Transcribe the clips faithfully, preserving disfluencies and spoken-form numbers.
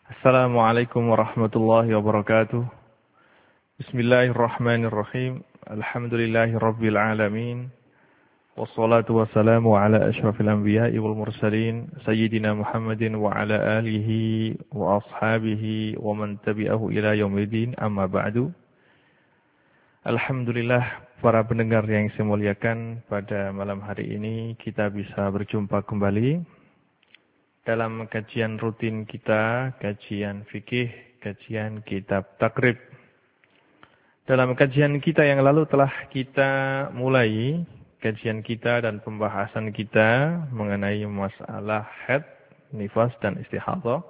Assalamualaikum warahmatullahi wabarakatuh. Bismillahirrahmanirrahim. Alhamdulillahi rabbil alamin. Wassalatu wassalamu ala ashrafil anbiya'i wal mursalin. Sayyidina Muhammadin wa ala alihi wa ashabihi wa man tabi'ahu ila yaumidin. Amma ba'du. Alhamdulillah, para pendengar yang saya muliakan, pada malam hari ini kita bisa berjumpa kembali dalam kajian rutin kita, kajian fikih, kajian kitab takrib. Dalam kajian kita yang lalu telah kita mulai kajian kita dan pembahasan kita mengenai masalah haid, nifas dan istihadhah.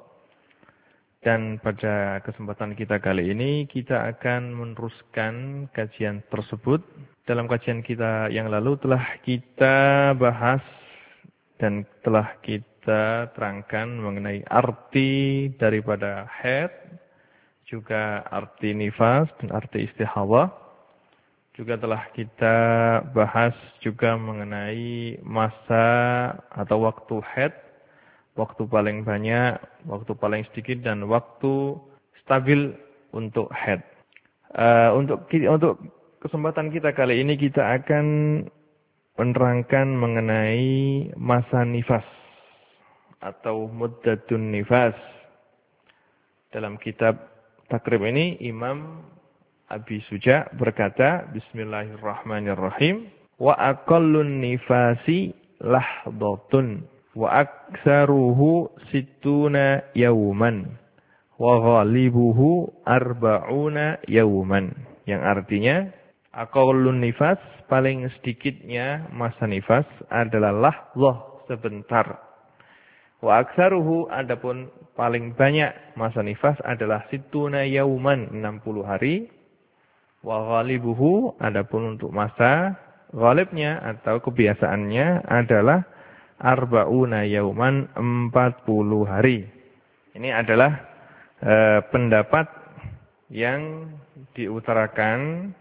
Dan pada kesempatan kita kali ini kita akan meneruskan kajian tersebut. Dalam kajian kita yang lalu telah kita bahas dan telah kita kita terangkan mengenai arti daripada haid, juga arti nifas dan arti istihadhah. Juga telah kita bahas juga mengenai masa atau waktu haid, waktu paling banyak, waktu paling sedikit, dan waktu stabil untuk haid. Uh, untuk untuk kesempatan kita kali ini kita akan menerangkan mengenai masa nifas atau muddatun nifas. Dalam kitab takrib ini Imam Abi Suja berkata, Bismillahirrahmanirrahim, wa aqallun nifasi lahdhatun wa aksaruhu sittuna yawman wa ghalibuhu arba'una yawman. Yang artinya, aqallun nifas, paling sedikitnya masa nifas adalah lahdhah, sebentar. Wa aksaruhu, adapun paling banyak masa nifas adalah situna yauman, enam puluh hari. Wa ghalibuhu, adapun untuk masa ghalibnya atau kebiasaannya adalah arba'una yauman, empat puluh hari. Ini adalah e, pendapat yang diutarakan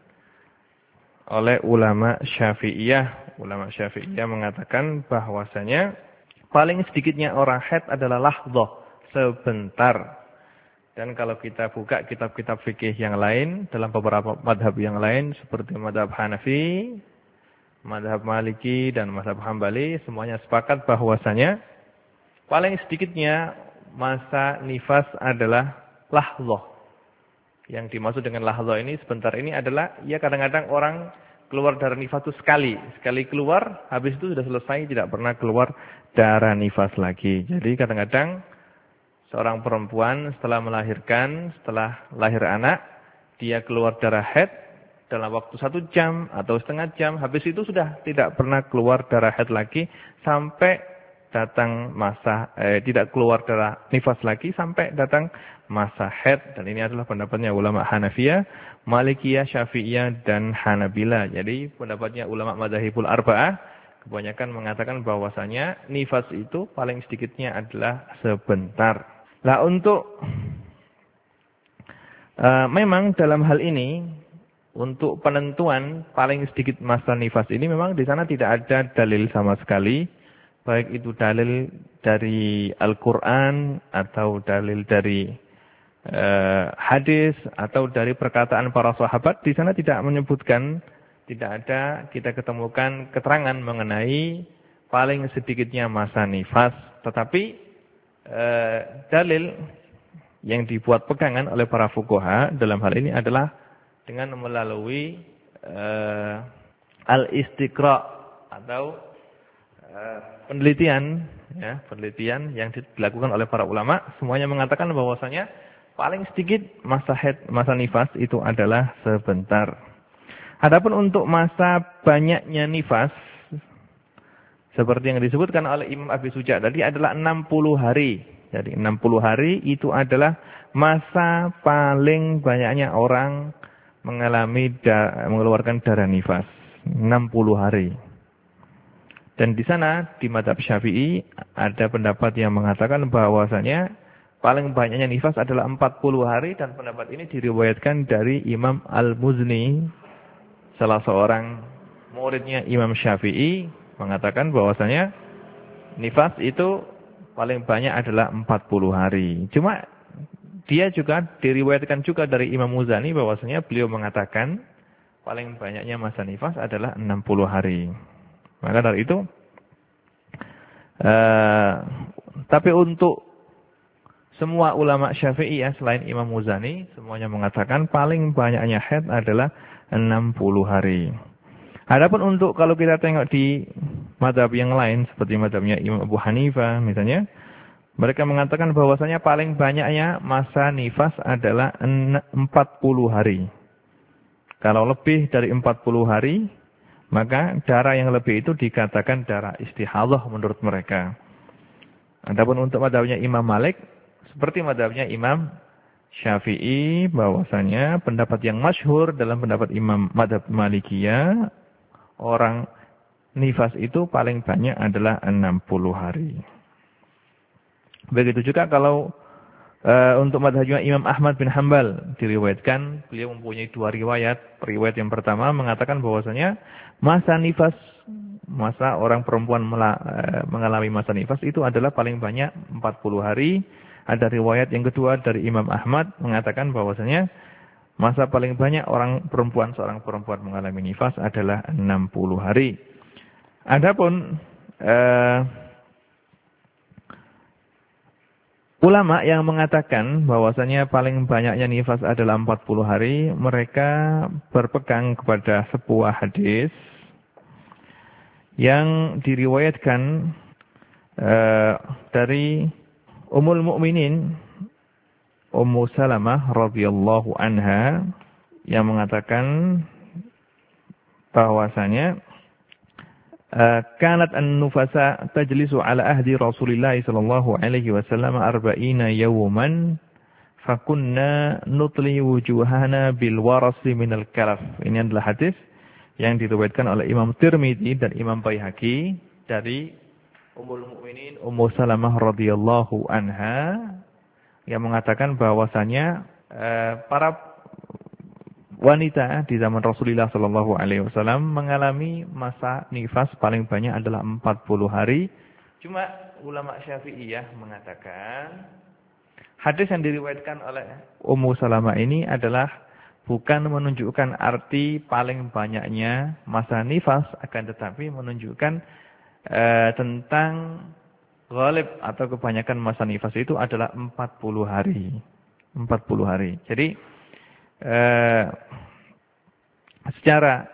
oleh ulama Syafi'iyah. Ulama Syafi'iyah mengatakan bahwasanya paling sedikitnya orang haid adalah lahdhah, sebentar. Dan kalau kita buka kitab-kitab fikih yang lain, dalam beberapa madhab yang lain, seperti madhab Hanafi, madhab Maliki, dan madhab Hambali, semuanya sepakat bahwasanya paling sedikitnya masa nifas adalah lahdhah. Yang dimaksud dengan lahdhah ini, sebentar ini adalah, ya kadang-kadang orang keluar darah nifas itu sekali. Sekali keluar, habis itu sudah selesai, tidak pernah keluar darah nifas lagi. Jadi kadang-kadang seorang perempuan setelah melahirkan, setelah lahir anak, dia keluar darah haid dalam waktu satu jam atau setengah jam. Habis itu sudah tidak pernah keluar darah haid lagi sampai datang masa, eh, tidak keluar darah nifas lagi sampai datang masa haid. Dan ini adalah pendapatnya ulama Hanafiyah, Malikiyah, Syafi'iyah, dan Hanabila. Jadi pendapatnya ulama madzhabul arba'ah kebanyakan mengatakan bahwasanya nifas itu paling sedikitnya adalah sebentar. Lah untuk uh, memang dalam hal ini untuk penentuan paling sedikit masa nifas ini memang di sana tidak ada dalil sama sekali, baik itu dalil dari Al-Qur'an atau dalil dari uh, hadis atau dari perkataan para sahabat. Di sana tidak menyebutkan, tidak ada kita ketemukan keterangan mengenai paling sedikitnya masa nifas. Tetapi e, dalil yang dibuat pegangan oleh para fuqaha dalam hal ini adalah dengan melalui e, al-istiqra' atau e, penelitian, ya, penelitian yang dilakukan oleh para ulama. Semuanya mengatakan bahwasanya paling sedikit masa haid, masa nifas itu adalah sebentar. Adapun untuk masa banyaknya nifas, seperti yang disebutkan oleh Imam Abi Suja tadi, adalah enam puluh hari. Jadi enam puluh hari itu adalah masa paling banyaknya orang mengalami da, mengeluarkan darah nifas. enam puluh hari. Dan di sana, di mazhab Syafi'i, ada pendapat yang mengatakan bahwasanya paling banyaknya nifas adalah empat puluh hari. Dan pendapat ini diriwayatkan dari Imam Al-Muzni, salah seorang muridnya Imam Syafi'i, mengatakan bahwasanya nifas itu paling banyak adalah empat puluh hari. Cuma dia juga diriwayatkan juga dari Imam Muzani bahwasanya beliau mengatakan paling banyaknya masa nifas adalah enam puluh hari. Maka dari itu, uh, tapi untuk semua ulama Syafi'iyah selain Imam Muzani, semuanya mengatakan paling banyaknya haid adalah enam puluh hari. Adapun untuk kalau kita tengok di mazhab yang lain seperti mazhabnya Imam Abu Hanifah misalnya, mereka mengatakan bahwasanya paling banyaknya masa nifas adalah empat puluh hari. Kalau lebih dari empat puluh hari, maka darah yang lebih itu dikatakan darah istihadhah menurut mereka. Adapun untuk mazhabnya Imam Malik, seperti mazhabnya Imam Syafi'i, bahwasanya pendapat yang masyhur dalam pendapat Imam mazhab Malikiyah, orang nifas itu paling banyak adalah enam puluh hari. Begitu juga kalau e, untuk mazhabnya Imam Ahmad bin Hanbal diriwayatkan, beliau mempunyai dua riwayat. Riwayat yang pertama mengatakan bahwasanya masa nifas, masa orang perempuan mela, e, mengalami masa nifas itu adalah paling banyak empat puluh hari. Ada riwayat yang kedua dari Imam Ahmad mengatakan bahwasanya masa paling banyak orang perempuan, seorang perempuan mengalami nifas adalah enam puluh hari. Adapun uh, ulama yang mengatakan bahwasanya paling banyaknya nifas adalah empat puluh hari, mereka berpegang kepada sebuah hadis yang diriwayatkan uh, dari Ummul Mukminin Ummu Salamah radhiyallahu anha yang mengatakan bahwasanya kanat an-nufasa tajlisu ala ahdi Rasulillah sallallahu alaihi wasallam arba'ina yawman fakunna nutli wujuhana bil warasi minal kalaf. Ini adalah hadis yang diriwayatkan oleh Imam Tirmidzi dan Imam Baihaqi dari Ummul Mukminin Ummu Salamah radhiyallahu anha yang mengatakan bahwasanya eh, para wanita di zaman Rasulullah sallallahu alaihi wasallam mengalami masa nifas paling banyak adalah empat puluh hari. Cuma ulama Syafi'iyah mengatakan hadis yang diriwayatkan oleh Ummu Salamah ini adalah bukan menunjukkan arti paling banyaknya masa nifas, akan tetapi menunjukkan Uh, tentang ghalib atau kebanyakan masa nifas itu adalah empat puluh hari. empat puluh hari. Jadi uh, secara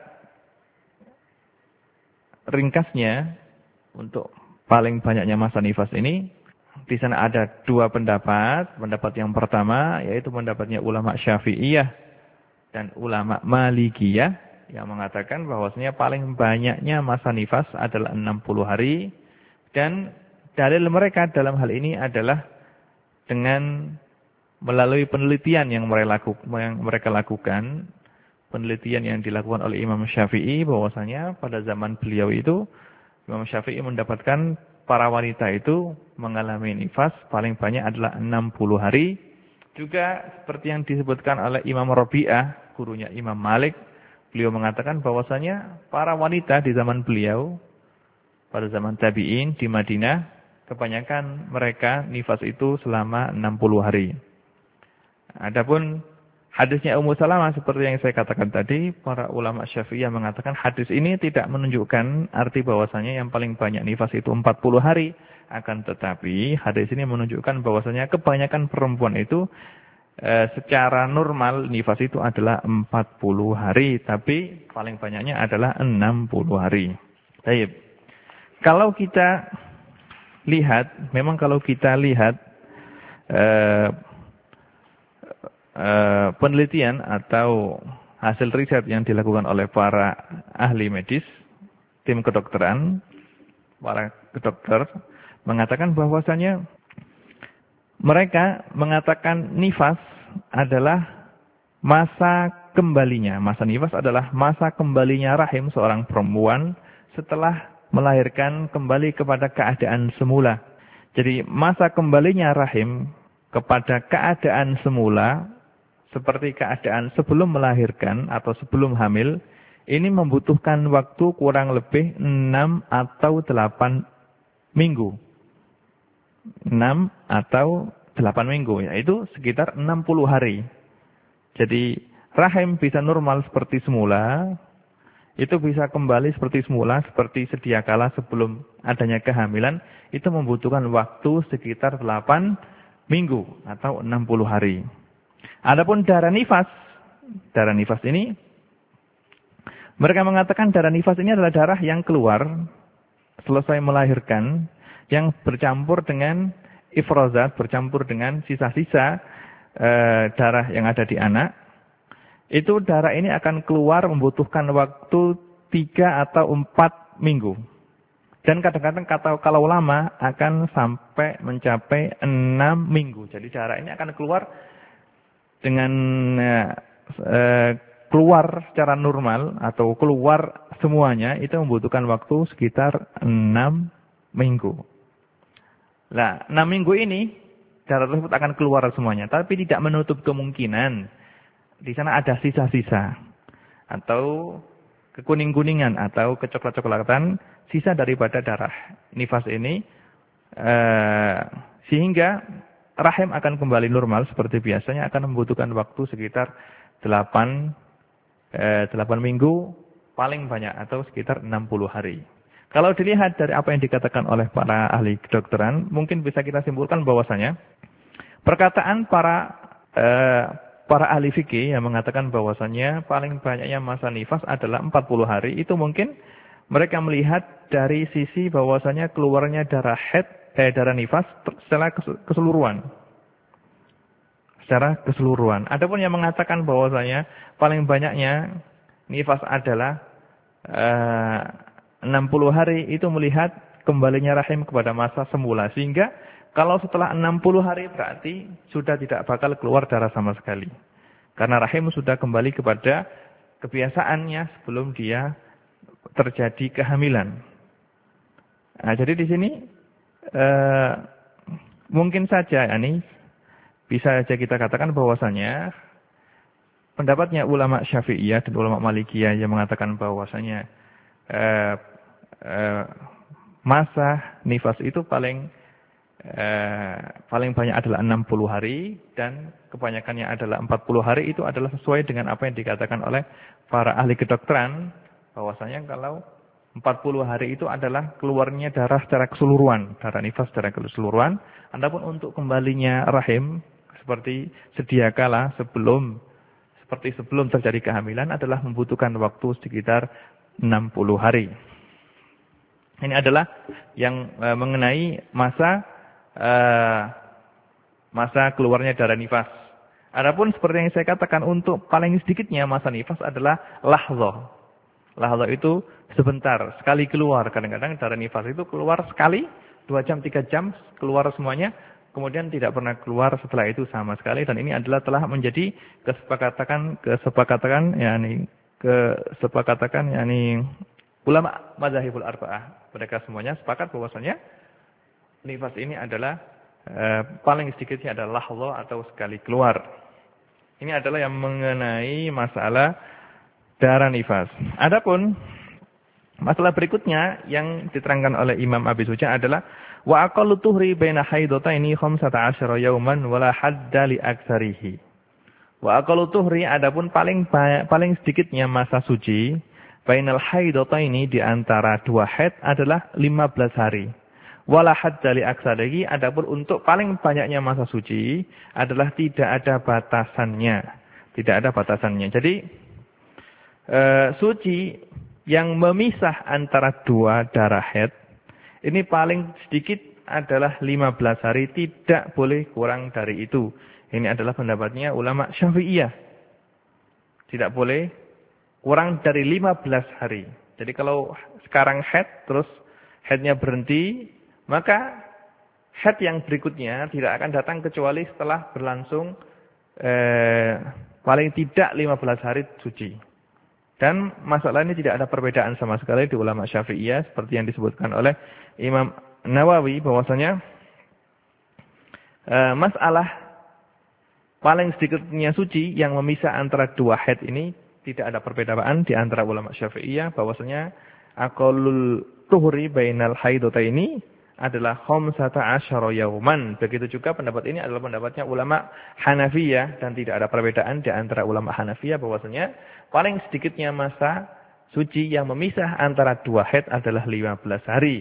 ringkasnya untuk paling banyaknya masa nifas ini di sana ada dua pendapat. Pendapat yang pertama yaitu pendapatnya ulama Syafi'iyah dan ulama Malikiyah yang mengatakan bahwasanya paling banyaknya masa nifas adalah enam puluh hari, dan dalil mereka dalam hal ini adalah dengan melalui penelitian yang mereka lakukan, penelitian yang dilakukan oleh Imam Syafi'i, bahwasanya pada zaman beliau itu Imam Syafi'i mendapatkan para wanita itu mengalami nifas paling banyak adalah enam puluh hari. Juga seperti yang disebutkan oleh Imam Rabi'ah, gurunya Imam Malik, beliau mengatakan bahwasanya para wanita di zaman beliau, pada zaman tabi'in di Madinah, kebanyakan mereka nifas itu selama enam puluh hari. Adapun hadisnya Ummu Salamah seperti yang saya katakan tadi, para ulama Syafi'iyah mengatakan hadis ini tidak menunjukkan arti bahwasanya yang paling banyak nifas itu empat puluh hari. Akan tetapi hadis ini menunjukkan bahwasanya kebanyakan perempuan itu E, secara normal nifas itu adalah empat puluh hari, tapi paling banyaknya adalah enam puluh hari. Baik. Kalau kita lihat, memang kalau kita lihat e, e, penelitian atau hasil riset yang dilakukan oleh para ahli medis, tim kedokteran, para dokter mengatakan bahwasanya mereka mengatakan nifas adalah masa kembalinya. Masa nifas adalah masa kembalinya rahim seorang perempuan setelah melahirkan kembali kepada keadaan semula. Jadi masa kembalinya rahim kepada keadaan semula, seperti keadaan sebelum melahirkan atau sebelum hamil, ini membutuhkan waktu kurang lebih enam atau delapan minggu. enam atau delapan minggu, yaitu sekitar enam puluh hari. Jadi rahim bisa normal seperti semula, itu bisa kembali seperti semula, seperti sedia kala sebelum adanya kehamilan, itu membutuhkan waktu sekitar delapan minggu atau enam puluh hari. Adapun darah nifas, darah nifas ini, mereka mengatakan darah nifas ini adalah darah yang keluar selesai melahirkan, yang bercampur dengan ifrozat, bercampur dengan sisa-sisa e, darah yang ada di anak. Itu darah ini akan keluar membutuhkan waktu tiga atau empat minggu. Dan kadang-kadang kata kalau lama akan sampai mencapai enam minggu. Jadi darah ini akan keluar dengan e, keluar secara normal atau keluar semuanya itu membutuhkan waktu sekitar enam minggu. Nah, enam minggu ini darah tersebut akan keluar semuanya, tapi tidak menutup kemungkinan di sana ada sisa-sisa atau kekuning-kuningan atau kecoklat-coklatan sisa daripada darah nifas ini, eh, sehingga rahim akan kembali normal seperti biasanya, akan membutuhkan waktu sekitar delapan, eh, delapan minggu paling banyak atau sekitar enam puluh hari. Kalau dilihat dari apa yang dikatakan oleh para ahli kedokteran, mungkin bisa kita simpulkan bahwasanya perkataan para eh, para ahli fikih yang mengatakan bahwasanya paling banyaknya masa nifas adalah empat puluh hari, itu mungkin mereka melihat dari sisi bahwasanya keluarnya darah haid, eh, darah nifas secara keseluruhan. Secara keseluruhan. Adapun yang mengatakan bahwasanya paling banyaknya nifas adalah eh, enam puluh hari, itu melihat kembalinya rahim kepada masa semula. Sehingga kalau setelah enam puluh hari berarti sudah tidak bakal keluar darah sama sekali. Karena rahim sudah kembali kepada kebiasaannya sebelum dia terjadi kehamilan. Nah, jadi di sini eh, mungkin saja ini bisa saja kita katakan bahwasanya pendapatnya ulama Syafi'iyah dan ulama Malikiyah yang mengatakan bahwasanya eh, eh, masa nifas itu paling eh, paling banyak adalah enam puluh hari, dan kebanyakannya adalah empat puluh hari. Itu adalah sesuai dengan apa yang dikatakan oleh para ahli kedokteran, bahwasanya kalau empat puluh hari itu adalah keluarnya darah secara keseluruhan, darah nifas secara keseluruhan. Adapun untuk kembalinya rahim seperti sedia kala sebelum seperti sebelum terjadi kehamilan adalah membutuhkan waktu sekitar enam puluh hari. Ini adalah yang e, mengenai masa e, masa keluarnya darah nifas. Adapun seperti yang saya katakan, untuk paling sedikitnya masa nifas adalah lahzah. Lahzah itu sebentar, sekali keluar. Kadang-kadang darah nifas itu keluar sekali, dua jam, tiga jam keluar semuanya, kemudian tidak pernah keluar setelah itu sama sekali. Dan ini adalah telah menjadi kesepakatan kesepakatan yakni kesepakatan yakni ulama madzhabul arba'ah. Mereka semuanya sepakat bahwasanya nifas ini adalah e, paling sedikitnya adalah lahzah atau sekali keluar. Ini adalah yang mengenai masalah darah nifas. Adapun masalah berikutnya yang diterangkan oleh Imam Abi Suja adalah wa aqallu tuhri baina haidataini khamsata asyara yauman wala hadda li aktsarihi. Wa aqallu tuhri, adapun paling paling sedikitnya masa suci bainal haidataini, di antara dua haid, adalah lima belas hari. Wala hadda li aktsarihi, adapun untuk paling banyaknya masa suci adalah tidak ada batasannya. Tidak ada batasannya. Jadi e, suci yang memisah antara dua darah haid ini paling sedikit adalah lima belas hari, tidak boleh kurang dari itu. Ini adalah pendapatnya ulama Syafi'iyah. Tidak boleh kurang dari lima belas hari. Jadi kalau sekarang haid, terus haidnya berhenti, maka haid yang berikutnya tidak akan datang kecuali setelah berlangsung eh, paling tidak lima belas hari suci. Dan masalah ini tidak ada perbedaan sama sekali di ulama Syafi'iyah, seperti yang disebutkan oleh Imam Nawawi, bahwasanya e, masalah paling sedikitnya suci yang memisah antara dua haid ini tidak ada perbedaan di antara ulama Syafi'iyah, bahwasanya aqallul tuhri bainal haidataini adalah khamsata asyara yauman. Begitu juga pendapat ini adalah pendapatnya ulama Hanafiyah dan tidak ada perbedaan di antara ulama Hanafiyah bahwasanya paling sedikitnya masa suci yang memisah antara dua haid adalah lima belas hari.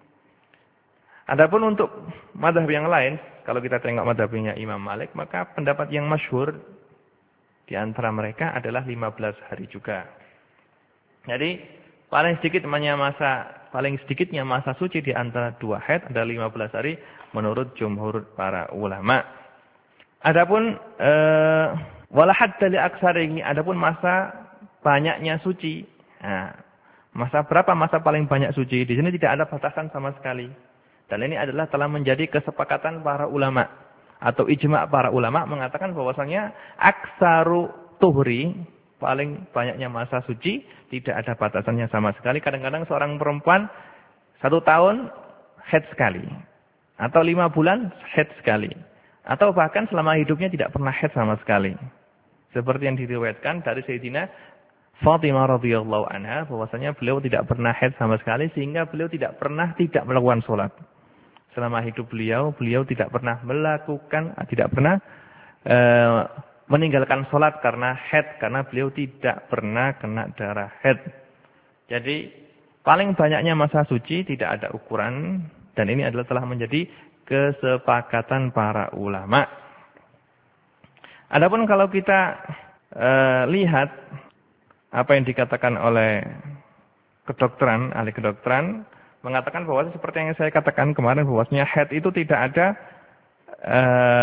Adapun untuk mazhab yang lain, kalau kita tengok mazhabnya Imam Malik, maka pendapat yang masyhur di antara mereka adalah lima belas hari juga. Jadi paling sedikit masa paling sedikitnya masa suci di antara dua haid adalah lima belas hari menurut jumhur para ulama. Adapun eh, wala hadda li aksarihi, adapun masa banyaknya suci. Nah, masa berapa masa paling banyak suci? Di sini tidak ada batasan sama sekali. Dan ini adalah telah menjadi kesepakatan para ulama atau ijma' para ulama mengatakan bahwasanya aksaru tuhri, paling banyaknya masa suci, tidak ada batasannya sama sekali. Kadang-kadang seorang perempuan satu tahun haid sekali. Atau lima bulan haid sekali. Atau bahkan selama hidupnya tidak pernah haid sama sekali. Seperti yang diriwayatkan dari Sayyidina Fatimah radhiyallahu anha, bahwasanya beliau tidak pernah haid sama sekali, sehingga beliau tidak pernah tidak melakukan sholat. Selama hidup beliau, beliau tidak pernah melakukan, tidak pernah uh, meninggalkan sholat karena haid, karena beliau tidak pernah kena darah haid. Jadi paling banyaknya masa suci tidak ada ukuran, dan ini adalah telah menjadi kesepakatan para ulama. Adapun kalau kita e, lihat apa yang dikatakan oleh kedokteran, ahli kedokteran mengatakan bahwa seperti yang saya katakan kemarin, bahwasanya haid itu tidak ada e,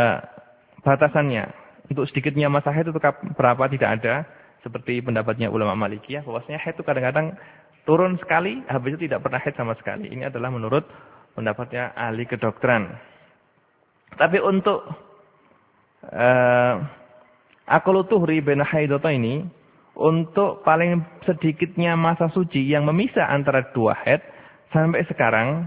batasannya. Untuk sedikitnya masa haid itu berapa tidak ada. Seperti pendapatnya ulama Malikiyah, bahwasanya haid itu kadang-kadang turun sekali, habis itu tidak pernah haid sama sekali. Ini adalah menurut pendapatnya ahli kedokteran. Tapi untuk uh, aqallu tuhri baina haidata ini, untuk paling sedikitnya masa suci yang memisah antara dua haid, sampai sekarang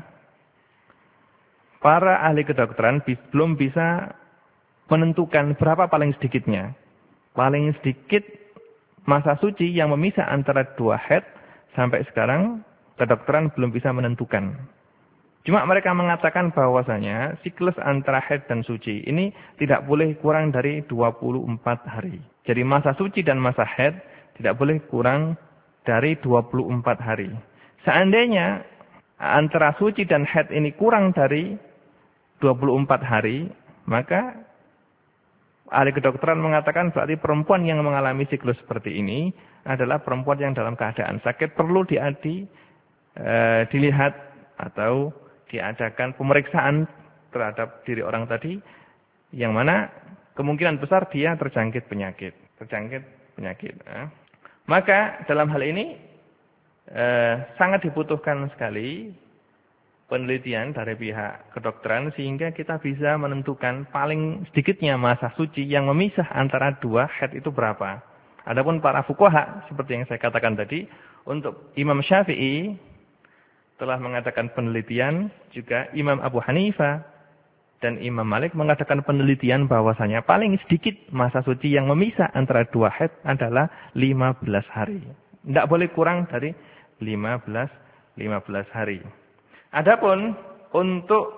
para ahli kedokteran belum bisa menentukan berapa paling sedikitnya. Paling sedikit masa suci yang memisah antara dua haid sampai sekarang kedokteran belum bisa menentukan. Cuma mereka mengatakan bahwasanya siklus antara haid dan suci ini tidak boleh kurang dari dua puluh empat hari. Jadi masa suci dan masa haid tidak boleh kurang dari dua puluh empat hari. Seandainya antara suci dan haid ini kurang dari dua puluh empat hari, maka ahli kedokteran mengatakan berarti perempuan yang mengalami siklus seperti ini adalah perempuan yang dalam keadaan sakit, perlu diadi, e, dilihat atau diadakan pemeriksaan terhadap diri orang tadi, yang mana kemungkinan besar dia terjangkit penyakit, terjangkit penyakit. Eh. Maka dalam hal ini e, sangat dibutuhkan sekali penelitian dari pihak kedokteran sehingga kita bisa menentukan paling sedikitnya masa suci yang memisah antara dua haid itu berapa. Adapun para fuqaha seperti yang saya katakan tadi, untuk Imam Syafi'i telah mengatakan penelitian, juga Imam Abu Hanifah dan Imam Malik mengatakan penelitian bahwasanya paling sedikit masa suci yang memisah antara dua haid adalah lima belas hari. Tidak boleh kurang dari lima belas hari. Adapun untuk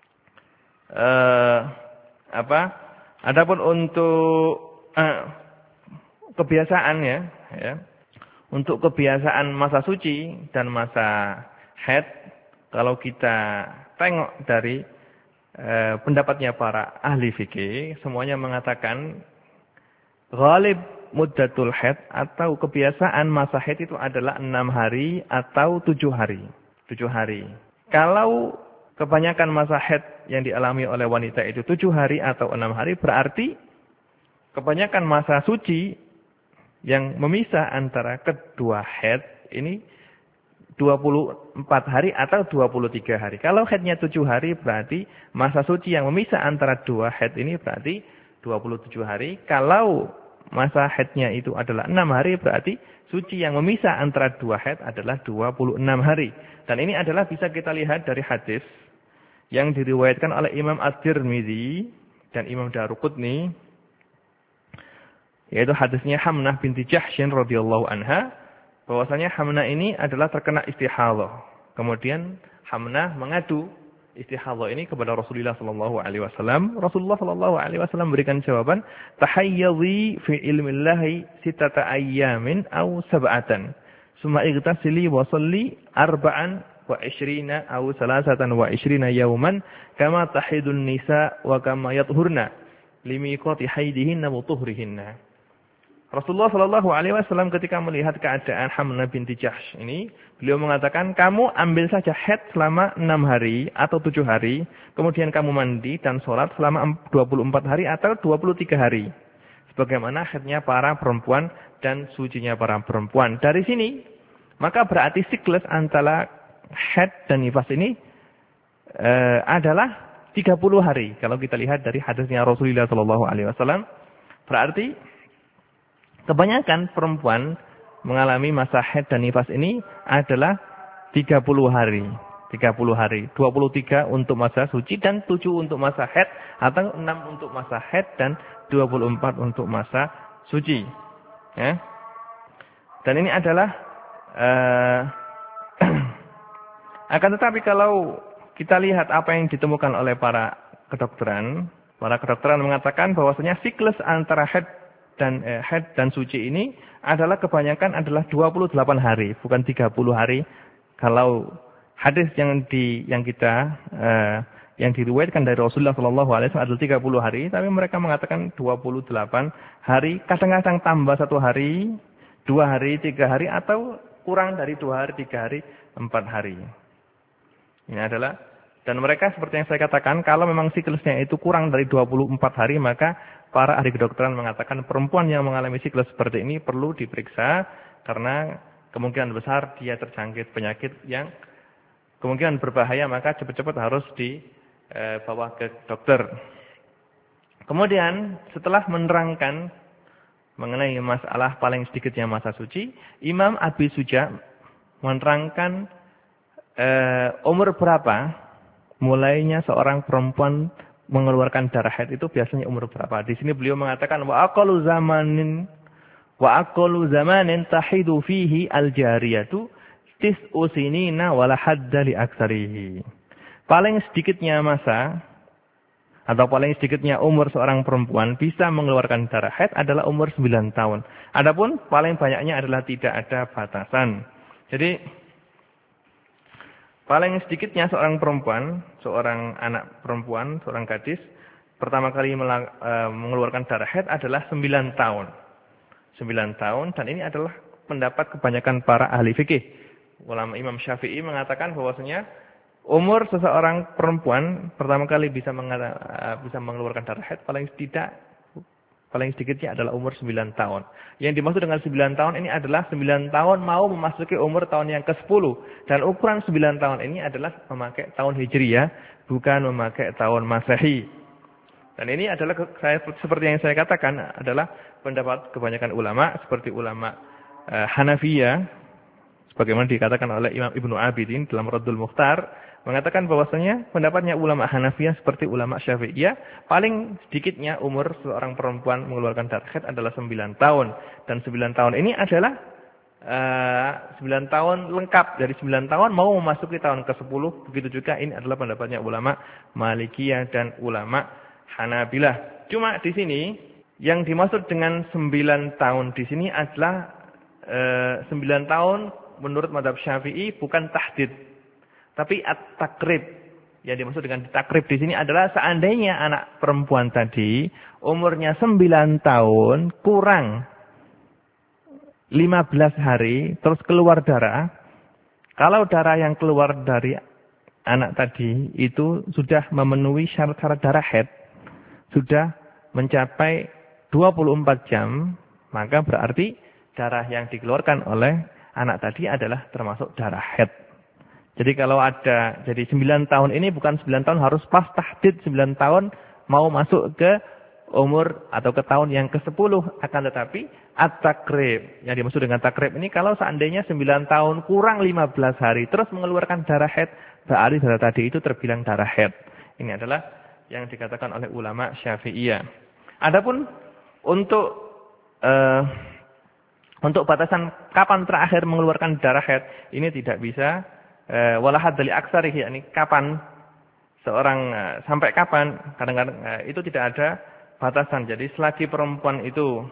uh, apa? Adapun untuk uh, kebiasaan ya, ya, untuk kebiasaan masa suci dan masa haid, kalau kita tengok dari uh, pendapatnya para ahli fikih, semuanya mengatakan ghalib muddatul haid atau kebiasaan masa haid itu adalah enam hari atau tujuh hari, tujuh hari. Kalau kebanyakan masa haid yang dialami oleh wanita itu tujuh hari atau enam hari, berarti kebanyakan masa suci yang memisah antara kedua haid ini dua puluh empat hari atau dua puluh tiga hari. Kalau haidnya tujuh hari, berarti masa suci yang memisah antara dua haid ini berarti dua puluh tujuh hari. Kalau masa haidnya itu adalah enam hari, berarti suci yang memisah antara dua haid adalah dua puluh enam hari. Dan ini adalah bisa kita lihat dari hadis yang diriwayatkan oleh Imam At-Tirmidzi dan Imam Daruqutni, yaitu hadisnya Hamnah binti Jahsyin radhiyallahu anha, bahwasanya Hamnah ini adalah terkena istihadhah. Kemudian Hamnah mengadu istihadhah ini kepada Rasulullah sallallahu alaihi wasallam. Rasulullah sallallahu alaihi wasallam berikan jawaban, tahayyadhi fi ilmillahi sittata ayyamin aw sab'atan. Summa igtasili wa shalli arba'an wa ishrina aw salasatan wa ishrina yawman kama tahidun nisa wa kama yathurna limiqati haidihinna wa tuhrihinna. Rasulullah sallallahu alaihi wasallam ketika melihat keadaan Hamnah binti Jahsy ini, beliau mengatakan, kamu ambil saja haid selama enam hari atau tujuh hari, kemudian kamu mandi dan sholat selama dua puluh empat hari atau dua puluh tiga hari. Sebagaimana haidnya para perempuan dan sucinya para perempuan. Dari sini, maka berarti siklus antara haid dan nifas ini e, adalah tiga puluh hari. Kalau kita lihat dari hadisnya Rasulullah sallallahu alaihi wasallam, berarti kebanyakan perempuan mengalami masa haid dan nifas ini adalah tiga puluh hari. tiga puluh hari. dua puluh tiga untuk masa suci dan tujuh untuk masa haid. Atau enam untuk masa haid dan dua puluh empat untuk masa suci. Ya. Dan ini adalah uh, akan tetapi kalau kita lihat apa yang ditemukan oleh para kedokteran. Para kedokteran mengatakan bahwasanya siklus antara haid dan eh, haid dan suci ini adalah kebanyakan adalah dua puluh delapan hari, bukan tiga puluh hari. Kalau hadis yang di yang kita eh, yang diriwayatkan dari Rasulullah sallallahu alaihi wasallam adalah tiga puluh hari, tapi mereka mengatakan dua puluh delapan hari, kadang-kadang tambah satu hari, dua hari, tiga hari atau kurang dari dua hari, tiga hari, empat hari. Ini adalah, dan mereka seperti yang saya katakan, kalau memang siklusnya itu kurang dari dua puluh empat hari, maka para ahli kedokteran mengatakan perempuan yang mengalami siklus seperti ini perlu diperiksa karena kemungkinan besar dia terjangkit penyakit yang kemungkinan berbahaya, maka cepat-cepat harus dibawa ke dokter. Kemudian setelah menerangkan mengenai masalah paling sedikitnya masa suci, Imam Abi Suja menerangkan eh, umur berapa mulainya seorang perempuan mengeluarkan darah haid itu biasanya umur berapa. Di sini beliau mengatakan wa aqallu zamanin wa aqallu zamanin tahidu fihi al-jariyatu tis'u sinina wala hadda li aktsarihi. Paling sedikitnya masa atau paling sedikitnya umur seorang perempuan bisa mengeluarkan darah haid adalah umur sembilan tahun. Adapun paling banyaknya adalah tidak ada batasan. Jadi paling sedikitnya seorang perempuan, seorang anak perempuan, seorang gadis, pertama kali mengeluarkan darah haid adalah sembilan tahun. sembilan tahun, dan ini adalah pendapat kebanyakan para ahli fikih. Ulama Imam Syafi'i mengatakan bahwasanya umur seseorang perempuan pertama kali bisa, bisa mengeluarkan darah haid paling tidak, paling sedikitnya adalah umur sembilan tahun. Yang dimaksud dengan sembilan tahun ini adalah sembilan tahun mau memasuki umur tahun yang ke sepuluh. Dan ukuran sembilan tahun ini adalah memakai tahun Hijriyah, bukan memakai tahun Masehi. Dan ini adalah, saya, seperti yang saya katakan, adalah pendapat kebanyakan ulama, seperti ulama uh, Hanafiyah, sebagaimana dikatakan oleh Imam Ibnu Abidin dalam Raddul Mukhtar, mengatakan bahwasanya pendapatnya ulama Hanafiyah seperti ulama Syafi'iyah, paling sedikitnya umur seorang perempuan mengeluarkan darah haid adalah sembilan tahun. Dan sembilan tahun ini adalah uh, sembilan tahun lengkap. Dari sembilan tahun mau memasuki tahun ke sepuluh. Begitu juga ini adalah pendapatnya ulama Malikiyah dan ulama Hanabilah. Cuma di sini yang dimaksud dengan sembilan tahun di sini adalah uh, sembilan tahun menurut mazhab Syafi'i bukan tahdid, tapi at-takrib. Yang dimaksud dengan takrib di sini adalah seandainya anak perempuan tadi umurnya sembilan tahun kurang lima belas hari terus keluar darah. Kalau darah yang keluar dari anak tadi itu sudah memenuhi syarat-syarat darah haid, sudah mencapai dua puluh empat jam, maka berarti darah yang dikeluarkan oleh anak tadi adalah termasuk darah haid. Jadi kalau ada, jadi sembilan tahun ini bukan sembilan tahun harus pas tahdid sembilan tahun mau masuk ke umur atau ke tahun yang ke sepuluh. Akan tetapi at-takrib, yang dimaksud dengan takrib ini kalau seandainya sembilan tahun kurang lima belas hari terus mengeluarkan darah haid, berarti darah tadi itu terbilang darah haid. Ini adalah yang dikatakan oleh ulama Syafi'iyah. Adapun untuk uh, untuk batasan kapan terakhir mengeluarkan darah haid, ini tidak bisa wala hadd li aktsarihi, yakni kapan seorang sampai kapan? Kadang-kadang itu tidak ada batasan. Jadi selagi perempuan itu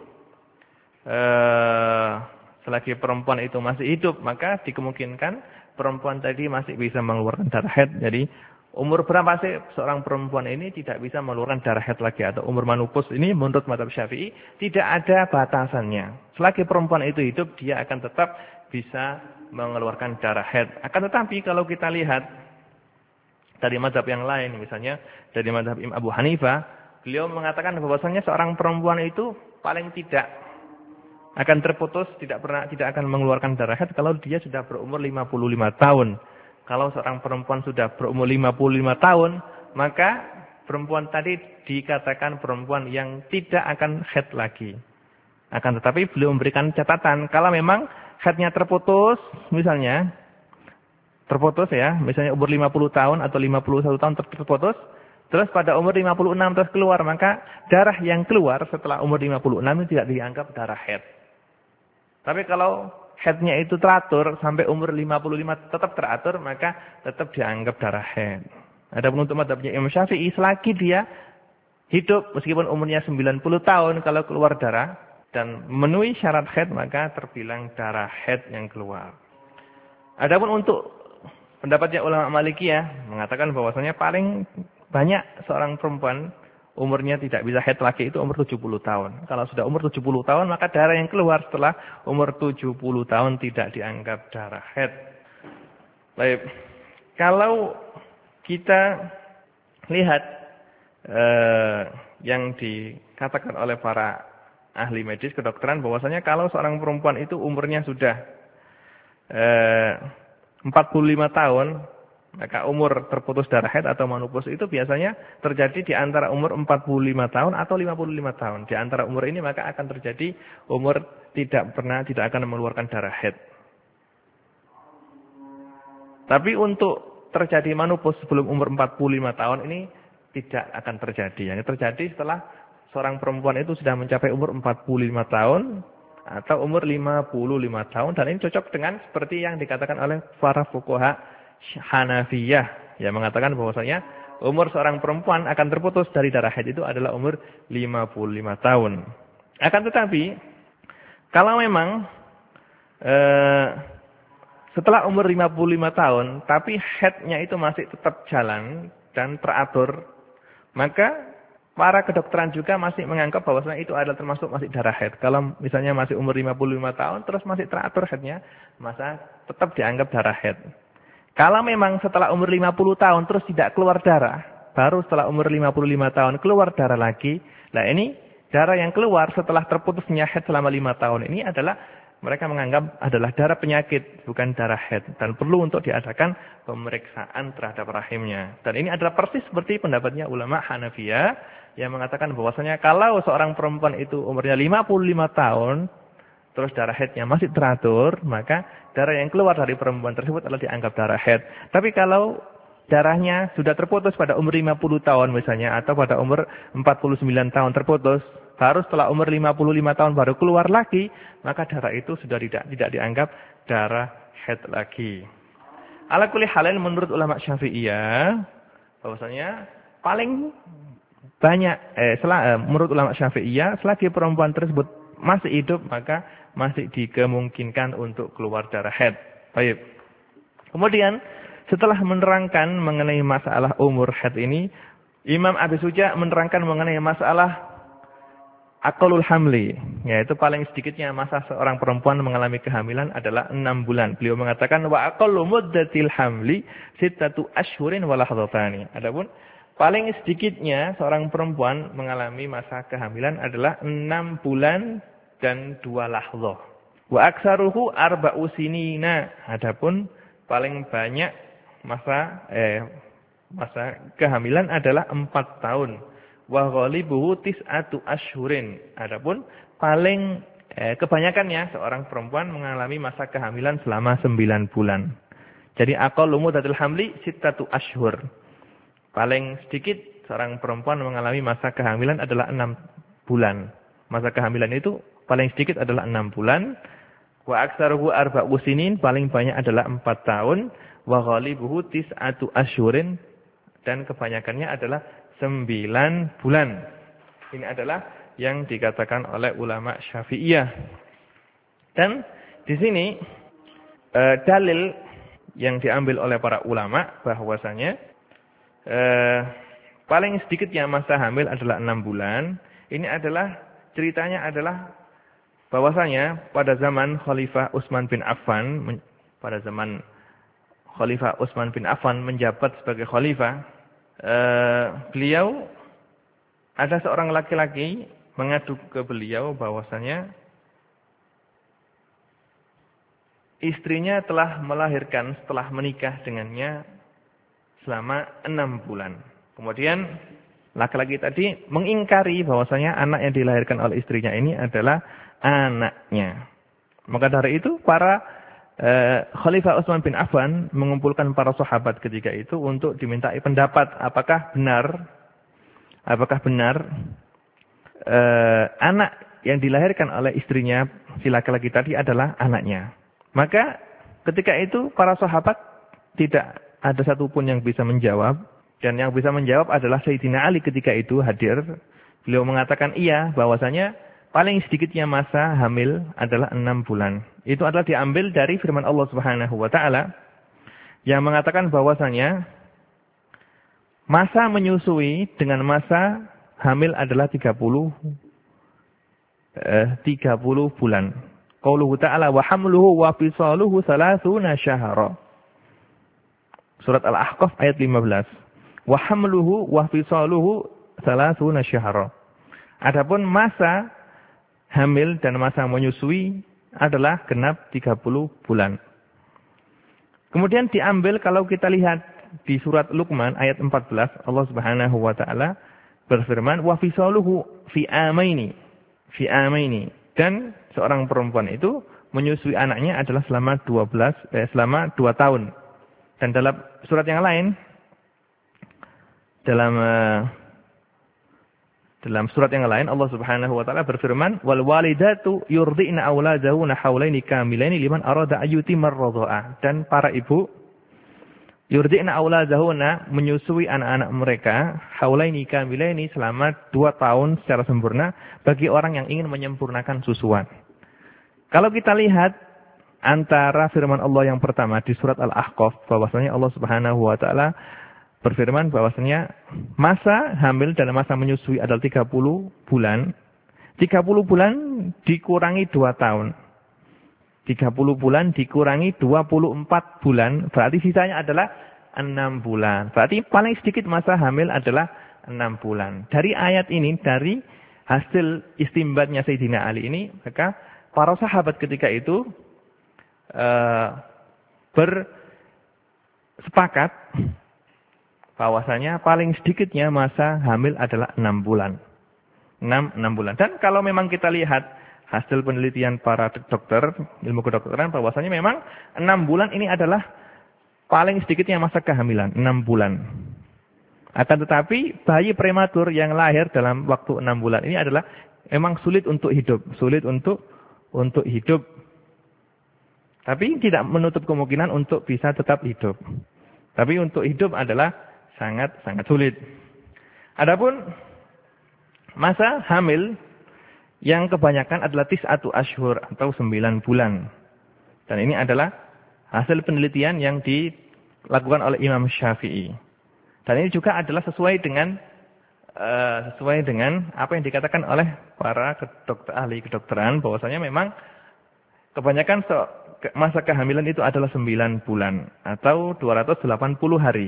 eh, selagi perempuan itu masih hidup, maka dikemungkinkan perempuan tadi masih bisa mengeluarkan darah haid. Jadi umur berapa sih seorang perempuan ini tidak bisa mengeluarkan darah haid lagi, atau umur menopause ini menurut mazhab Syafi'i tidak ada batasannya. Selagi perempuan itu hidup, dia akan tetap bisa mengeluarkan darah haid. Akan tetapi kalau kita lihat dari mazhab yang lain, misalnya dari mazhab Imam Abu Hanifah, beliau mengatakan bahwasanya seorang perempuan itu paling tidak akan terputus, tidak pernah tidak akan mengeluarkan darah haid kalau dia sudah berumur lima puluh lima tahun. Kalau seorang perempuan sudah berumur lima puluh lima tahun, maka perempuan tadi dikatakan perempuan yang tidak akan haid lagi. Akan tetapi beliau memberikan catatan, kalau memang haidnya terputus, misalnya, terputus ya, misalnya umur lima puluh tahun atau lima puluh satu tahun terputus, terus pada umur lima puluh enam terus keluar, maka darah yang keluar setelah umur lima puluh enam itu tidak dianggap darah haid. Tapi kalau haidnya itu teratur sampai umur lima puluh lima tetap teratur, maka tetap dianggap darah haid. Adapun untuk mazhabnya Imam Syafi'i, selagi dia hidup meskipun umurnya sembilan puluh tahun, kalau keluar darah dan memenuhi syarat haid, maka terbilang darah haid yang keluar. Adapun untuk pendapatnya ulama Malikiyah mengatakan bahwasanya paling banyak seorang perempuan umurnya tidak bisa haid lagi itu umur tujuh puluh tahun. Kalau sudah umur tujuh puluh tahun, maka darah yang keluar setelah umur tujuh puluh tahun tidak dianggap darah haid. Baik. Kalau kita lihat eh, yang dikatakan oleh para ahli medis kedokteran bahwasanya kalau seorang perempuan itu umurnya sudah eh, empat puluh lima tahun, maka umur terputus darah haid atau menopause itu biasanya terjadi di antara umur empat puluh lima tahun atau lima puluh lima tahun. Di antara umur ini maka akan terjadi umur tidak pernah tidak akan mengeluarkan darah haid. Tapi untuk terjadi menopause sebelum umur empat puluh lima tahun ini tidak akan terjadi. Yang terjadi setelah seorang perempuan itu sudah mencapai umur empat puluh lima tahun atau umur lima puluh lima tahun, dan ini cocok dengan seperti yang dikatakan oleh para fuqaha Hanafiyah yang mengatakan bahwasanya umur seorang perempuan akan terputus dari darah haid itu adalah umur lima puluh lima tahun. Akan tetapi kalau memang eh, setelah umur lima puluh lima tahun tapi haidnya itu masih tetap jalan dan teratur, maka para kedokteran juga masih menganggap bahwasanya itu adalah termasuk masih darah haid. Kalau misalnya masih umur lima puluh lima tahun terus masih teratur haidnya, maka tetap dianggap darah haid. Kalau memang setelah umur lima puluh tahun terus tidak keluar darah, baru setelah umur lima puluh lima tahun keluar darah lagi. Nah ini darah yang keluar setelah terputusnya haid selama lima tahun ini adalah mereka menganggap adalah darah penyakit, bukan darah haid. Dan perlu untuk diadakan pemeriksaan terhadap rahimnya. Dan ini adalah persis seperti pendapatnya ulama Hanafiyah yang mengatakan bahwasanya kalau seorang perempuan itu umurnya lima puluh lima tahun, terus darah haidnya masih teratur, maka darah yang keluar dari perempuan tersebut adalah dianggap darah haid. Tapi kalau darahnya sudah terputus pada umur lima puluh tahun misalnya, atau pada umur empat puluh sembilan tahun terputus, baru setelah umur lima puluh lima tahun baru keluar lagi, maka darah itu sudah tidak tidak dianggap darah haid lagi. Ala kulli halin menurut ulama Syafi'iyah, bahwasanya paling banyak, eh, sel, eh, menurut ulama Syafi'iyah, selagi perempuan tersebut masih hidup, maka masih dikemungkinkan untuk keluar darah haid. Baik. Kemudian setelah menerangkan mengenai masalah umur haid ini, Imam Abi Suja menerangkan mengenai masalah aqallul hamli, yaitu paling sedikitnya masa seorang perempuan mengalami kehamilan adalah enam bulan. Beliau mengatakan wa aqallu muddatil hamli sittatu ashhurin wa lahdhatani. Adapun paling sedikitnya seorang perempuan mengalami masa kehamilan adalah enam bulan dan dua lahdhah. Wa aktsaruhu arba'u sinina. Adapun paling banyak masa eh masa kehamilan adalah empat tahun. Wa ghalibuhu tis'atu ashhurin. Adapun paling eh, kebanyakannya seorang perempuan mengalami masa kehamilan selama sembilan bulan. Jadi aqallu muddatil hamli sittatu ashhur. Paling sedikit seorang perempuan mengalami masa kehamilan adalah enam bulan. Masa kehamilan itu paling sedikit adalah enam bulan. Wa aktsaruhu arba'u sinin, paling banyak adalah empat tahun. Wa ghalibuhu tis'atu ashhurin. dan kebanyakannya adalah sembilan bulan. Ini adalah yang dikatakan oleh ulama Syafi'iyah. Dan di sini e, dalil yang diambil oleh para ulama bahwasanya e, paling sedikitnya masa hamil adalah enam bulan. Ini adalah ceritanya adalah bahwasanya pada zaman Khalifah Utsman bin Affan, pada zaman Khalifah Utsman bin Affan menjabat sebagai khalifah, e, beliau ada seorang laki-laki mengadu ke beliau bahwasanya istrinya telah melahirkan setelah menikah dengannya selama enam bulan. Kemudian laki-laki tadi mengingkari bahwasanya anak yang dilahirkan oleh istrinya ini adalah anaknya. Maka dari itu para eh, Khalifah Utsman bin Affan mengumpulkan para sahabat ketika itu untuk dimintai pendapat apakah benar apakah benar eh, anak yang dilahirkan oleh istrinya si laki-laki tadi adalah anaknya. Maka ketika itu para sahabat tidak ada satupun yang bisa menjawab. Dan yang bisa menjawab adalah Sayyidina Ali ketika itu hadir. Beliau mengatakan iya bahwasanya paling sedikitnya masa hamil adalah enam bulan. Itu adalah diambil dari firman Allah Subhanahu wa taala yang mengatakan bahwasanya masa menyusui dengan masa hamil adalah tiga puluh eh, tiga puluh bulan. Qauluhu ta'ala wa hamluhu wa fisaluhu thalathuna syahra. Surat Al-Ahqaf ayat lima belas. Wa hamluhu wa fisaluhu thalathuna syahra. Adapun masa hamil dan masa menyusui adalah genap tiga puluh bulan. Kemudian diambil kalau kita lihat di surat Luqman ayat empat belas, Allah Subhanahu wa taala berfirman wa fisaluhu fi amaini. Fi amaini. Dan seorang perempuan itu menyusui anaknya adalah selama dua belas eh, selama dua tahun. Dan dalam surat yang lain dalam uh, dalam surat yang lain Allah Subhanahu wa taala berfirman wal walidatu yurdi'na auladahunna haulaini kamilaini liman arada ayyutimar radha'ah. Dan para ibu yurdi'na auladahunna menyusui anak-anak mereka haulaini kamilaini selama dua tahun secara sempurna bagi orang yang ingin menyempurnakan susuan. Kalau kita lihat antara firman Allah yang pertama di surat Al-Ahqaf bahwasanya Allah Subhanahu wa taala berfirman bahwasanya masa hamil dan masa menyusui adalah tiga puluh bulan. tiga puluh bulan dikurangi dua tahun. tiga puluh bulan dikurangi dua puluh empat bulan. Berarti sisanya adalah enam bulan. Berarti paling sedikit masa hamil adalah enam bulan. Dari ayat ini, dari hasil istimbatnya Sayyidina Ali ini, maka para sahabat ketika itu uh, bersepakat bahwasanya paling sedikitnya masa hamil adalah enam bulan. enam, enam bulan. Dan kalau memang kita lihat hasil penelitian para dokter, ilmu kedokteran, bahwasanya memang enam bulan ini adalah paling sedikitnya masa kehamilan, enam bulan. Akan tetapi bayi prematur yang lahir dalam waktu enam bulan ini adalah memang sulit untuk hidup. Sulit untuk untuk hidup. Tapi tidak menutup kemungkinan untuk bisa tetap hidup. Tapi untuk hidup adalah sangat-sangat sulit. Adapun masa hamil yang kebanyakan adalah tis'atu ashhur atau sembilan bulan. Dan ini adalah hasil penelitian yang dilakukan oleh Imam Syafi'i. Dan ini juga adalah sesuai dengan uh, sesuai dengan apa yang dikatakan oleh para kedokter, ahli kedokteran bahwasanya memang kebanyakan so, masa kehamilan itu adalah sembilan bulan atau dua ratus delapan puluh hari.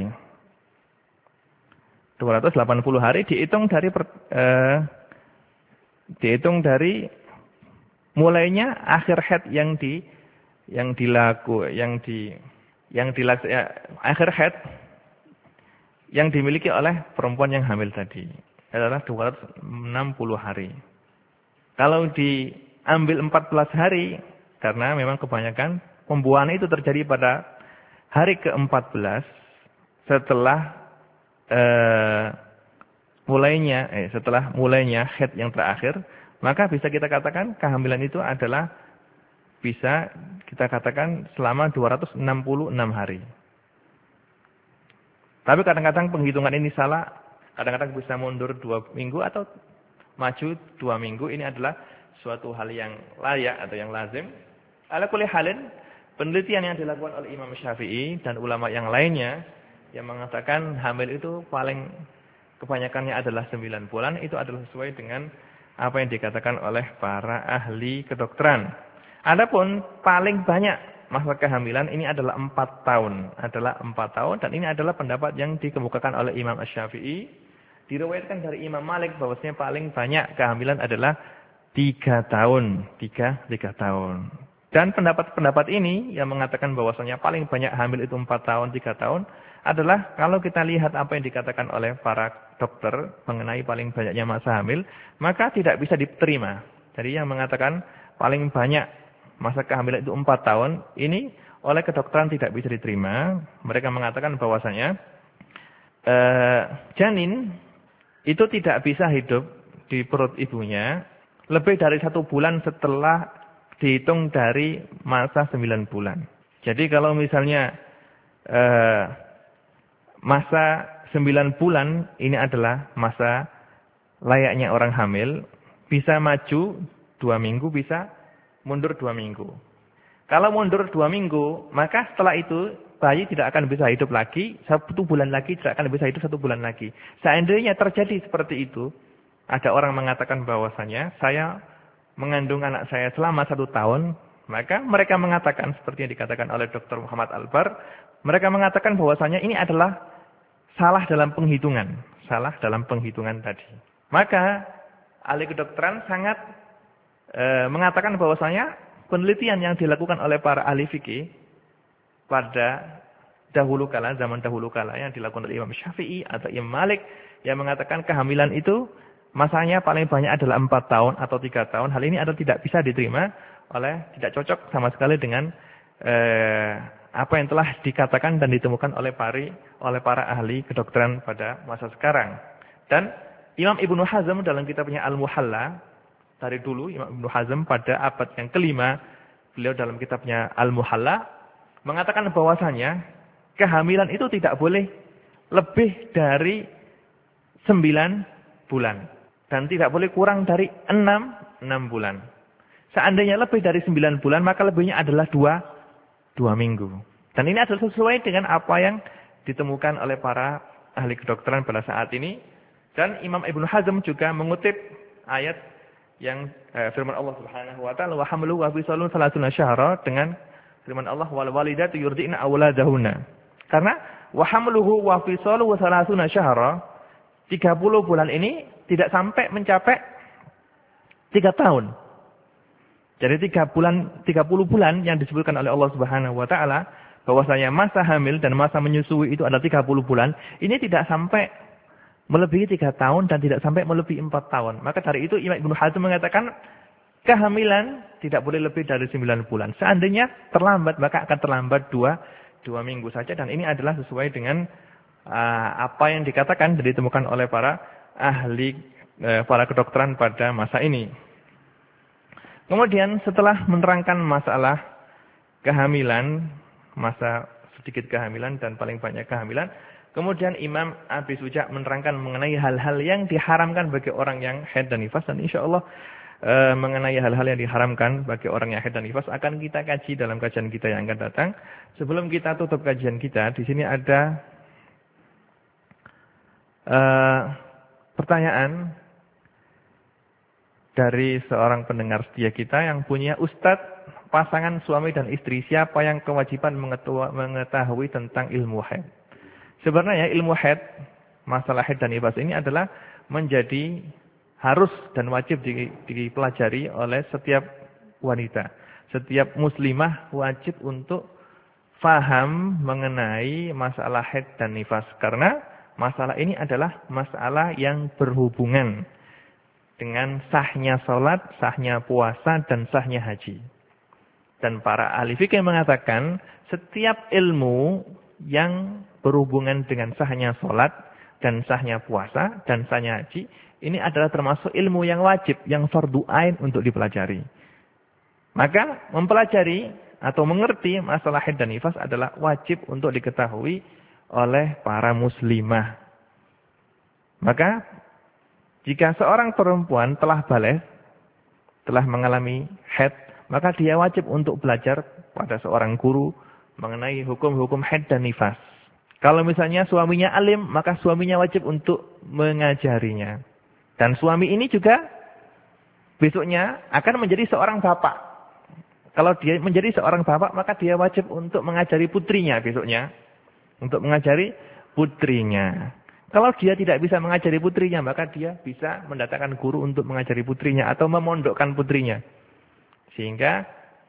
dua ratus delapan puluh hari dihitung dari per, eh, dihitung dari mulainya akhir haid yang di yang dilaku yang di yang dilaks ya, akhir haid yang dimiliki oleh perempuan yang hamil tadi adalah dua ratus enam puluh hari. Kalau diambil empat belas hari karena memang kebanyakan pembuahan itu terjadi pada hari ke empat belas setelah Uh, mulainya, eh, setelah mulainya haid yang terakhir, maka bisa kita katakan kehamilan itu adalah bisa kita katakan selama dua ratus enam puluh enam hari. Tapi kadang-kadang penghitungan ini salah, kadang-kadang bisa mundur dua minggu atau maju dua minggu. Ini adalah suatu hal yang layak atau yang lazim. Ala kulli halin, penelitian yang dilakukan oleh Imam Syafi'i dan ulama yang lainnya yang mengatakan hamil itu paling kebanyakannya adalah sembilan bulan, itu adalah sesuai dengan apa yang dikatakan oleh para ahli kedokteran. Adapun paling banyak masa kehamilan ini adalah empat tahun. Adalah empat tahun dan ini adalah pendapat yang dikemukakan oleh Imam Asy-Syafi'i. Diriwayatkan dari Imam Malik bahwasanya paling banyak kehamilan adalah tiga tahun. tiga, tiga tahun. Dan pendapat-pendapat ini yang mengatakan bahwasanya paling banyak hamil itu empat tahun, tiga tahun adalah kalau kita lihat apa yang dikatakan oleh para dokter mengenai paling banyaknya masa hamil, maka tidak bisa diterima. Jadi yang mengatakan paling banyak masa kehamilan itu empat tahun, ini oleh kedokteran tidak bisa diterima. Mereka mengatakan bahwasanya eh, janin itu tidak bisa hidup di perut ibunya lebih dari satu bulan setelah dihitung dari masa sembilan bulan. Jadi kalau misalnya eh, masa sembilan bulan ini adalah masa layaknya orang hamil, bisa maju dua minggu, bisa mundur dua minggu. Kalau mundur dua minggu, maka setelah itu bayi tidak akan bisa hidup lagi, satu bulan lagi tidak akan bisa hidup satu bulan lagi. Seandainya terjadi seperti itu, ada orang mengatakan bahwasanya saya mengandung anak saya selama satu tahun, maka mereka mengatakan seperti yang dikatakan oleh dokter Muhammad Albar, mereka mengatakan bahwasanya ini adalah salah dalam penghitungan, salah dalam penghitungan tadi. Maka ahli kedokteran sangat E, mengatakan bahwasanya penelitian yang dilakukan oleh para ahli fikih pada dahulu kala, zaman dahulu kala yang dilakukan oleh Imam Syafi'i atau Imam Malik yang mengatakan kehamilan itu masanya paling banyak adalah empat tahun atau tiga tahun. Hal ini adalah tidak bisa diterima oleh, tidak cocok sama sekali dengan e, apa yang telah dikatakan dan ditemukan oleh para, oleh para ahli kedokteran pada masa sekarang. Dan Imam Ibnu Hazm dalam kitabnya Al-Muhalla, dari dulu Imam Ibnu Hazm pada abad yang kelima, beliau dalam kitabnya Al-Muhalla mengatakan bahwasanya kehamilan itu tidak boleh lebih dari sembilan bulan dan tidak boleh kurang dari enam, enam bulan. Seandainya lebih dari sembilan bulan, maka lebihnya adalah dua, dua minggu. Dan ini adalah sesuai dengan apa yang ditemukan oleh para ahli kedokteran pada saat ini. Dan Imam Ibnu Hazm juga mengutip ayat yang eh, firman Allah Subhanahu wa taala wa hamluhu wa fisaluhu salasuna syahra dengan firman Allah wal walidatu yurdi'na auladahunna. Karena wa hamluhu wa fisaluhu salasuna syahra, tiga puluh bulan ini tidak sampai mencapai tiga tahun. Jadi tiga bulan, tiga puluh bulan yang disebutkan oleh Allah Subhanahu wa taala bahwasanya masa hamil dan masa menyusui itu adalah tiga puluh bulan, ini tidak sampai melebihi tiga tahun dan tidak sampai melebihi empat tahun. Maka dari itu Imam Ibnu Hazm mengatakan kehamilan tidak boleh lebih dari sembilan bulan. Seandainya terlambat maka akan terlambat dua, dua minggu saja. Dan ini adalah sesuai dengan uh, apa yang dikatakan dan ditemukan oleh para ahli, uh, para kedokteran pada masa ini. Kemudian setelah menerangkan masalah kehamilan, masa sedikit kehamilan dan paling banyak kehamilan, kemudian Imam Abi Suja menerangkan mengenai hal-hal yang diharamkan bagi orang yang haid dan nifas. Dan insya Allah e, mengenai hal-hal yang diharamkan bagi orang yang haid dan nifas akan kita kaji dalam kajian kita yang akan datang. Sebelum kita tutup kajian kita, di sini ada e, pertanyaan dari seorang pendengar setia kita yang punya ustadz, pasangan suami dan istri, siapa yang kewajiban mengetahui tentang ilmu haid? Sebenarnya ilmu haid, masalah haid dan nifas ini adalah menjadi harus dan wajib dipelajari oleh setiap wanita. Setiap muslimah wajib untuk faham mengenai masalah haid dan nifas. Karena masalah ini adalah masalah yang berhubungan dengan sahnya sholat, sahnya puasa, dan sahnya haji. Dan para ahli fikih mengatakan setiap ilmu yang berhubungan dengan sahnya sholat dan sahnya puasa dan sahnya haji, ini adalah termasuk ilmu yang wajib, yang fardu ain untuk dipelajari. Maka mempelajari atau mengerti masalah haid dan nifas adalah wajib untuk diketahui oleh para muslimah. Maka jika seorang perempuan telah balik, telah mengalami haid, maka dia wajib untuk belajar pada seorang guru mengenai hukum-hukum haid dan nifas. Kalau misalnya suaminya alim, maka suaminya wajib untuk mengajarinya. Dan suami ini juga besoknya akan menjadi seorang bapak. Kalau dia menjadi seorang bapak, maka dia wajib untuk mengajari putrinya besoknya. Untuk mengajari putrinya. Kalau dia tidak bisa mengajari putrinya, maka dia bisa mendatangkan guru untuk mengajari putrinya atau memondokkan putrinya. Sehingga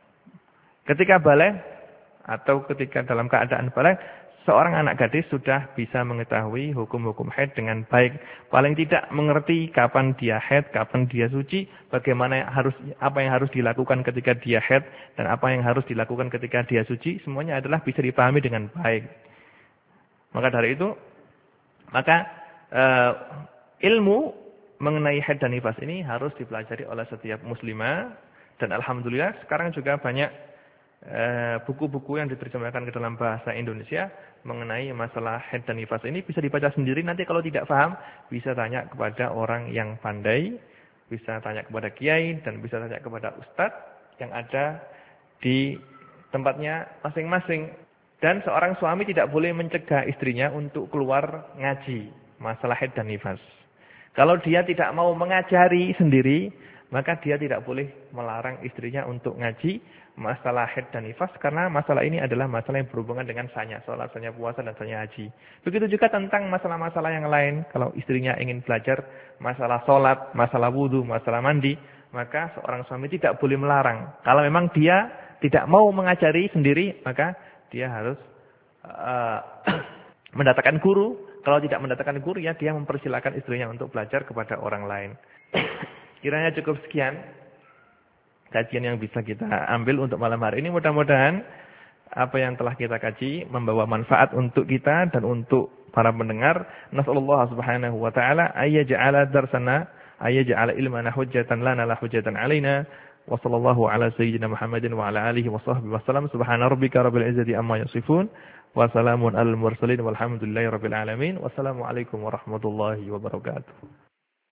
ketika balik atau ketika dalam keadaan balik, seorang anak gadis sudah bisa mengetahui hukum-hukum haid dengan baik. Paling tidak mengerti kapan dia haid, kapan dia suci, bagaimana harus apa yang harus dilakukan ketika dia haid dan apa yang harus dilakukan ketika dia suci, semuanya adalah bisa dipahami dengan baik. Maka dari itu, maka uh, ilmu mengenai haid dan nifas ini harus dipelajari oleh setiap muslimah. Dan alhamdulillah sekarang juga banyak buku-buku uh, yang diterjemahkan ke dalam bahasa Indonesia mengenai masalah haid dan nifas ini. Bisa dibaca sendiri, nanti kalau tidak paham bisa tanya kepada orang yang pandai, bisa tanya kepada kiai, dan bisa tanya kepada ustadz yang ada di tempatnya masing-masing. Dan seorang suami tidak boleh mencegah istrinya untuk keluar ngaji masalah haid dan nifas. Kalau dia tidak mau mengajari sendiri, maka dia tidak boleh melarang istrinya untuk ngaji masalah haid dan nifas, karena masalah ini adalah masalah yang berhubungan dengan sanya salat, sanya puasa, dan sanya haji. Begitu juga tentang masalah-masalah yang lain. Kalau istrinya ingin belajar masalah salat, masalah wudu, masalah mandi, maka seorang suami tidak boleh melarang. Kalau memang dia tidak mau mengajari sendiri, maka dia harus uh, mendatangkan guru. Kalau tidak mendatangkan guru, ya dia mempersilakan istrinya untuk belajar kepada orang lain. Kiranya cukup sekian kajian yang bisa kita ambil untuk malam hari ini. Mudah-mudahan apa yang telah kita kaji membawa manfaat untuk kita dan untuk para pendengar. Nasallallahu subhanahu wa ta'ala ayyaj'ala darsana ayyaj'ala ilmana hujjatan lana la hujjatan alaina. Wa sallallahu ala sayyidina Muhammadin wa ala alihi wa sahbihi wa sallam. Subhana rabbika rabbil izzati amma yasifun. Wa salamun alal mursalin walhamdulillahi rabbil alamin. Wassalamualaikum warahmatullahi wabarakatuh.